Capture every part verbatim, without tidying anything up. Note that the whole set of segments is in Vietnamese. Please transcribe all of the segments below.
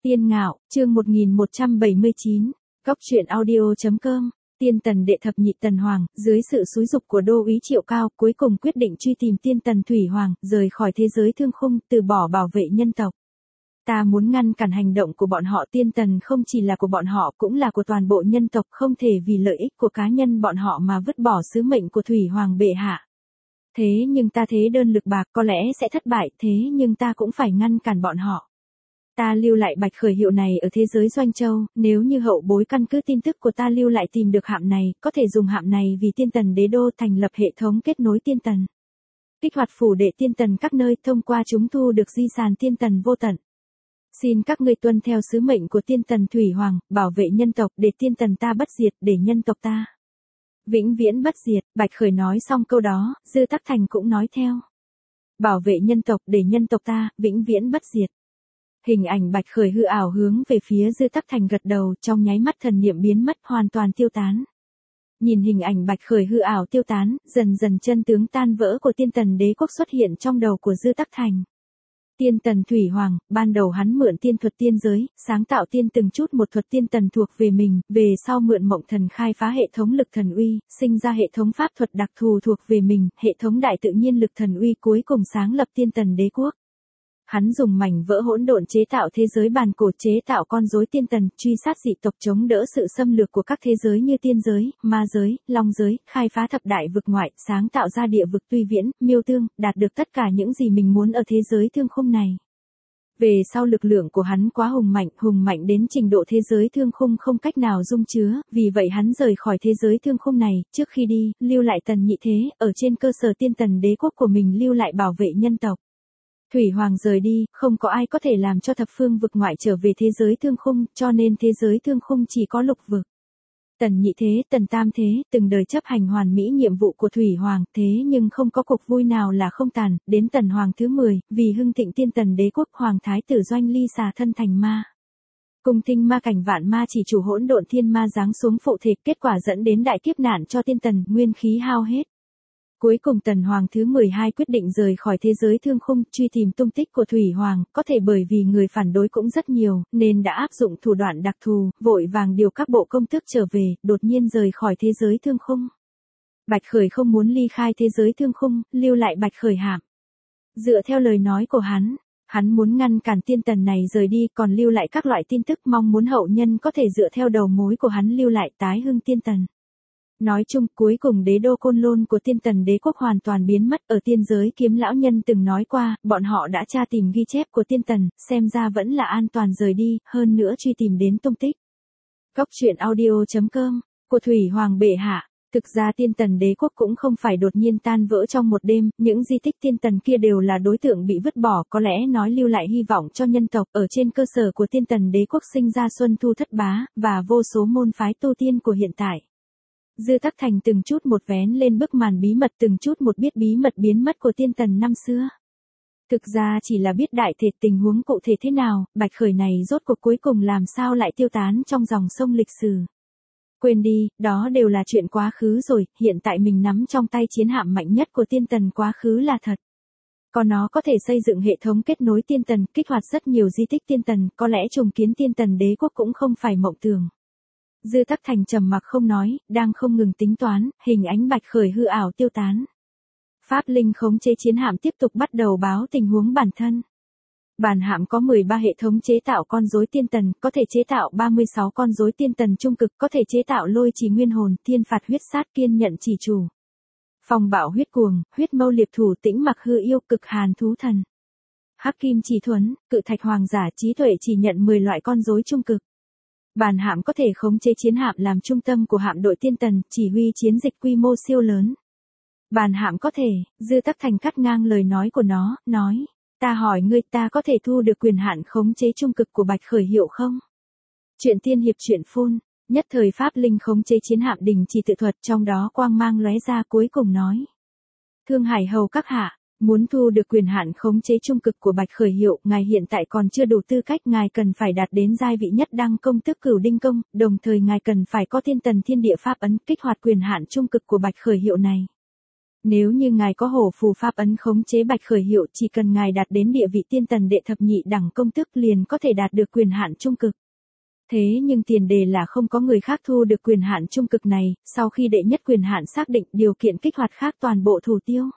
Tiên Ngạo, chương một nghìn một trăm bảy mươi chín, Góc truyện audio.com, Tiên Tần đệ thập nhị Tần Hoàng, dưới sự xúi giục của đô úy Triệu Cao, cuối cùng quyết định truy tìm Tiên Tần Thủy Hoàng, rời khỏi thế giới thương khung, từ bỏ bảo vệ nhân tộc. Ta muốn ngăn cản hành động của bọn họ. Tiên Tần không chỉ là của bọn họ cũng là của toàn bộ nhân tộc, không thể vì lợi ích của cá nhân bọn họ mà vứt bỏ sứ mệnh của Thủy Hoàng bệ hạ. Thế nhưng ta thế đơn lực bạc có lẽ sẽ thất bại, thế nhưng ta cũng phải ngăn cản bọn họ. Ta lưu lại bạch khởi hiệu này ở thế giới Doanh Châu, nếu như hậu bối căn cứ tin tức của ta lưu lại tìm được hạm này, có thể dùng hạm này vì Tiên Tần đế đô thành lập hệ thống kết nối Tiên Tần. Kích hoạt phủ đệ Tiên Tần các nơi, thông qua chúng thu được di sản Tiên Tần vô tận. Xin các ngươi tuân theo sứ mệnh của Tiên Tần Thủy Hoàng, bảo vệ nhân tộc để Tiên Tần ta bất diệt, để nhân tộc ta vĩnh viễn bất diệt. Bạch Khởi nói xong câu đó, Dư Tắc Thành cũng nói theo. Bảo vệ nhân tộc để nhân tộc ta vĩnh viễn bất diệt. Hình ảnh Bạch Khởi hư ảo hướng về phía Dư Tắc Thành gật đầu, trong nháy mắt thần niệm biến mất, hoàn toàn tiêu tán. Nhìn hình ảnh Bạch Khởi hư ảo tiêu tán, dần dần chân tướng tan vỡ của Tiên Tần đế quốc xuất hiện trong đầu của Dư Tắc Thành. Tiên Tần Thủy Hoàng, ban đầu hắn mượn tiên thuật tiên giới, sáng tạo tiên từng chút một thuật tiên tần thuộc về mình, về sau mượn mộng thần khai phá hệ thống lực thần uy, sinh ra hệ thống pháp thuật đặc thù thuộc về mình, hệ thống đại tự nhiên lực thần uy, cuối cùng sáng lập Tiên Tần đế quốc. Hắn dùng mảnh vỡ hỗn độn chế tạo thế giới bàn cổ, chế tạo con rối tiên tần, truy sát dị tộc, chống đỡ sự xâm lược của các thế giới như tiên giới, ma giới, long giới, khai phá thập đại vực ngoại, sáng tạo ra địa vực tuy viễn, miêu tương, đạt được tất cả những gì mình muốn ở thế giới thương khung này. Về sau lực lượng của hắn quá hùng mạnh, hùng mạnh đến trình độ thế giới thương khung không cách nào dung chứa, vì vậy hắn rời khỏi thế giới thương khung này, trước khi đi, lưu lại Tần Nhị Thế, ở trên cơ sở Tiên Tần đế quốc của mình lưu lại bảo vệ nhân tộc. Thủy Hoàng rời đi, không có ai có thể làm cho thập phương vực ngoại trở về thế giới thương khung, cho nên thế giới thương khung chỉ có lục vực. Tần Nhị Thế, Tần Tam Thế, từng đời chấp hành hoàn mỹ nhiệm vụ của Thủy Hoàng, thế nhưng không có cuộc vui nào là không tàn, đến Tần Hoàng thứ mười, vì hưng thịnh Tiên Tần đế quốc, Hoàng Thái tử Doanh Ly xà thân thành ma. Cùng tinh ma cảnh vạn ma chỉ chủ hỗn độn thiên ma giáng xuống phụ thể, kết quả dẫn đến đại kiếp nạn cho Tiên Tần, nguyên khí hao hết. Cuối cùng Tần Hoàng thứ mười hai quyết định rời khỏi thế giới thương khung, truy tìm tung tích của Thủy Hoàng, có thể bởi vì người phản đối cũng rất nhiều, nên đã áp dụng thủ đoạn đặc thù, vội vàng điều các bộ công tước trở về, đột nhiên rời khỏi thế giới thương khung. Bạch Khởi không muốn ly khai thế giới thương khung, lưu lại Bạch Khởi hạm. Dựa theo lời nói của hắn, hắn muốn ngăn cản Tiên Tần này rời đi, còn lưu lại các loại tin tức, mong muốn hậu nhân có thể dựa theo đầu mối của hắn lưu lại, tái hưng Tiên Tần. Nói chung, cuối cùng đế đô Côn Lôn của Tiên Tần đế quốc hoàn toàn biến mất. Ở tiên giới Kiếm lão nhân từng nói qua, bọn họ đã tra tìm ghi chép của Tiên Tần, xem ra vẫn là an toàn rời đi, hơn nữa truy tìm đến tung tích. Góc truyện audio.com, của Thủy Hoàng bệ hạ. Thực ra Tiên Tần đế quốc cũng không phải đột nhiên tan vỡ trong một đêm, những di tích Tiên Tần kia đều là đối tượng bị vứt bỏ, có lẽ nói lưu lại hy vọng cho nhân tộc, ở trên cơ sở của Tiên Tần đế quốc sinh ra Xuân Thu Thất Bá, và vô số môn phái tu tiên của hiện tại. Dư Tắc Thành từng chút một vén lên bức màn bí mật, từng chút một biết bí mật biến mất của Tiên Tần năm xưa. Thực ra chỉ là biết đại thể tình huống cụ thể thế nào, Bạch Khởi này rốt cuộc cuối cùng làm sao lại tiêu tán trong dòng sông lịch sử. Quên đi, đó đều là chuyện quá khứ rồi, hiện tại mình nắm trong tay chiến hạm mạnh nhất của Tiên Tần, quá khứ là thật. Còn nó có thể xây dựng hệ thống kết nối Tiên Tần, kích hoạt rất nhiều di tích Tiên Tần, có lẽ trùng kiến Tiên Tần đế quốc cũng không phải mộng tưởng. Dư Tắc Thành trầm mặc không nói, đang không ngừng tính toán, hình ánh Bạch Khởi hư ảo tiêu tán. Pháp linh khống chế chiến hạm tiếp tục bắt đầu báo tình huống bản thân. Bản hạm có mười ba hệ thống chế tạo con rối tiên tần, có thể chế tạo ba mươi sáu con rối tiên tần trung cực, có thể chế tạo lôi trì nguyên hồn, thiên phạt huyết sát, kiên nhận chỉ chủ. Phong bạo huyết cuồng, huyết mâu liệp thủ, tĩnh mặc hư yêu, cực hàn thú thần. Hắc kim chỉ thuấn, cự thạch hoàng giả, trí tuệ chỉ nhận mười loại con rối trung cực. Bản hạm có thể khống chế chiến hạm làm trung tâm của hạm đội tiên tần, chỉ huy chiến dịch quy mô siêu lớn. Bản hạm có thể, Dư Tắc Thành cắt ngang lời nói của nó, nói, ta hỏi ngươi, ta có thể thu được quyền hạn khống chế trung cực của Bạch Khởi hiệu không? Chuyện tiên hiệp chuyện phun, nhất thời Pháp linh khống chế chiến hạm đình chỉ tự thuật, trong đó quang mang lóe ra, cuối cùng nói. Thương Hải hầu các hạ, muốn thu được quyền hạn khống chế trung cực của Bạch Khởi hiệu, ngài hiện tại còn chưa đủ tư cách, ngài cần phải đạt đến giai vị nhất đăng công tức Cửu Đinh công, đồng thời ngài cần phải có Tiên Tần thiên địa pháp ấn, kích hoạt quyền hạn trung cực của Bạch Khởi hiệu này. Nếu như ngài có hổ phù pháp ấn khống chế Bạch Khởi Hiệu, chỉ cần ngài đạt đến địa vị tiên tần đệ thập nhị đẳng công tước liền có thể đạt được quyền hạn trung cực. Thế nhưng tiền đề là không có người khác thu được quyền hạn trung cực này, sau khi đệ nhất quyền hạn xác định điều kiện kích hoạt khác toàn bộ thủ tiêu.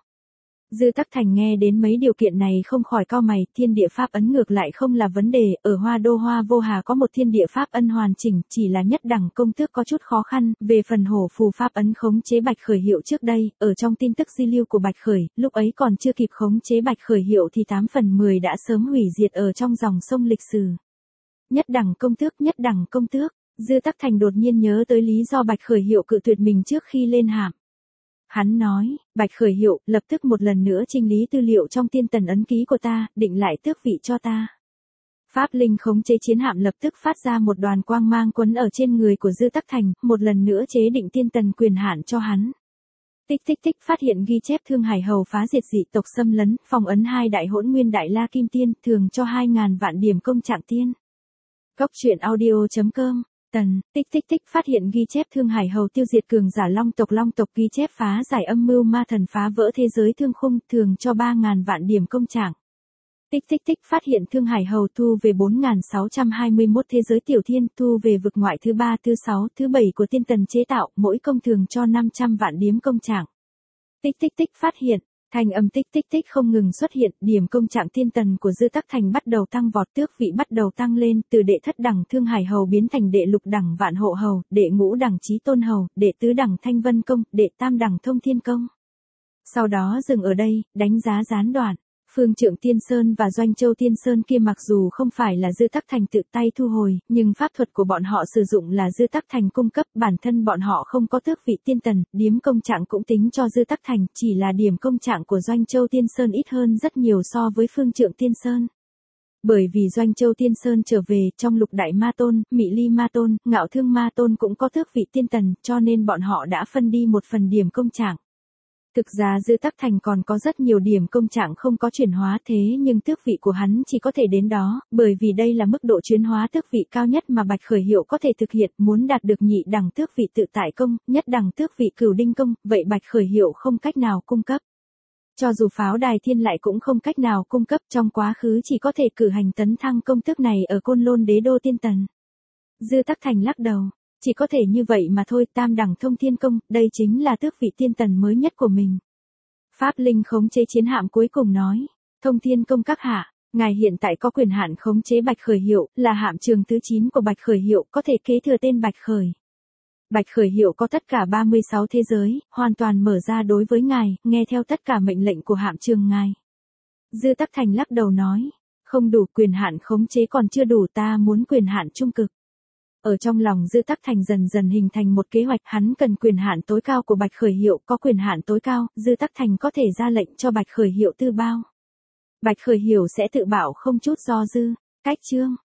Dư Tắc Thành nghe đến mấy điều kiện này không khỏi cau mày, thiên địa pháp ấn ngược lại không là vấn đề, ở Hoa Đô Hoa Vô Hà có một thiên địa pháp ân hoàn chỉnh, chỉ là nhất đẳng công tước có chút khó khăn, về phần hổ phù pháp ấn khống chế Bạch Khởi Hiệu trước đây, ở trong tin tức di lưu của Bạch Khởi, lúc ấy còn chưa kịp khống chế Bạch Khởi Hiệu thì tám phần mười đã sớm hủy diệt ở trong dòng sông lịch sử. Nhất đẳng công tước, nhất đẳng công tước, Dư Tắc Thành đột nhiên nhớ tới lý do Bạch Khởi Hiệu cự tuyệt mình trước khi lên hạm. Hắn nói, Bạch Khởi Hiệu, lập tức một lần nữa chỉnh lý tư liệu trong tiên tần ấn ký của ta, định lại tước vị cho ta. Pháp linh khống chế chiến hạm lập tức phát ra một đoàn quang mang quấn ở trên người của Dư Tắc Thành, một lần nữa chế định tiên tần quyền hạn cho hắn. Tích tích tích phát hiện ghi chép Thương Hải Hầu phá diệt dị tộc xâm lấn, phong ấn hai đại hỗn nguyên đại la kim tiên, thường cho hai ngàn vạn điểm công trạng tiên. Góc truyện audio chấm com Tần, tích tích tích phát hiện ghi chép Thương Hải Hầu tiêu diệt cường giả long tộc long tộc ghi chép phá giải âm mưu ma thần phá vỡ thế giới thương khung thường cho ba ngàn vạn điểm công trạng. Tích tích tích phát hiện Thương Hải Hầu thu về bốn nghìn sáu trăm hai mươi mốt thế giới tiểu thiên thu về vực ngoại thứ ba thứ sáu thứ bảy của tiên tần chế tạo mỗi công thường cho năm trăm vạn điểm công trạng. Tích tích tích phát hiện. Thanh âm tích tích tích không ngừng xuất hiện, điểm công trạng tiên tần của Dư Tắc Thành bắt đầu tăng vọt, tước vị bắt đầu tăng lên, từ đệ thất đẳng Thương Hải Hầu biến thành đệ lục đẳng Vạn Hộ Hầu, đệ ngũ đẳng Chí Tôn Hầu, đệ tứ đẳng Thanh Vân Công, đệ tam đẳng Thông Thiên Công. Sau đó dừng ở đây, đánh giá gián đoạn. Phương Trượng Tiên Sơn và Doanh Châu Tiên Sơn kia mặc dù không phải là Dư Tắc Thành tự tay thu hồi, nhưng pháp thuật của bọn họ sử dụng là Dư Tắc Thành cung cấp, bản thân bọn họ không có tước vị tiên tần, điểm công trạng cũng tính cho Dư Tắc Thành, chỉ là điểm công trạng của Doanh Châu Tiên Sơn ít hơn rất nhiều so với Phương Trượng Tiên Sơn. Bởi vì Doanh Châu Tiên Sơn trở về, trong Lục Đại Ma Tôn, Mị Ly Ma Tôn, Ngạo Thương Ma Tôn cũng có tước vị tiên tần, cho nên bọn họ đã phân đi một phần điểm công trạng. Thực ra Dư Tắc Thành còn có rất nhiều điểm công trạng không có chuyển hóa thế nhưng tước vị của hắn chỉ có thể đến đó, bởi vì đây là mức độ chuyển hóa tước vị cao nhất mà Bạch Khởi Hiệu có thể thực hiện, muốn đạt được nhị đẳng tước vị tự tại công, nhất đẳng tước vị cửu đinh công, vậy Bạch Khởi Hiệu không cách nào cung cấp. Cho dù pháo đài thiên lại cũng không cách nào cung cấp, trong quá khứ chỉ có thể cử hành tấn thăng công tước này ở Côn Lôn Đế đô tiên tần. Dư Tắc Thành lắc đầu. Chỉ có thể như vậy mà thôi, tam đẳng Thông Thiên Công, đây chính là tước vị tiên tần mới nhất của mình. Pháp linh khống chế chiến hạm cuối cùng nói, Thông Thiên Công các hạ, ngài hiện tại có quyền hạn khống chế Bạch Khởi Hiệu, là hạm trường thứ chín của Bạch Khởi Hiệu, có thể kế thừa tên Bạch Khởi. Bạch Khởi Hiệu có tất cả ba mươi sáu thế giới, hoàn toàn mở ra đối với ngài, nghe theo tất cả mệnh lệnh của hạm trường ngài. Dư Tắc Thành lắc đầu nói, không đủ, quyền hạn khống chế còn chưa đủ, ta muốn quyền hạn trung cực. Ở trong lòng Dư Tắc Thành dần dần hình thành một kế hoạch, hắn cần quyền hạn tối cao của Bạch Khởi Hiệu, có quyền hạn tối cao, Dư Tắc Thành có thể ra lệnh cho Bạch Khởi Hiệu tư bao. Bạch Khởi Hiệu sẽ tự bảo không chút do dư. Cách chương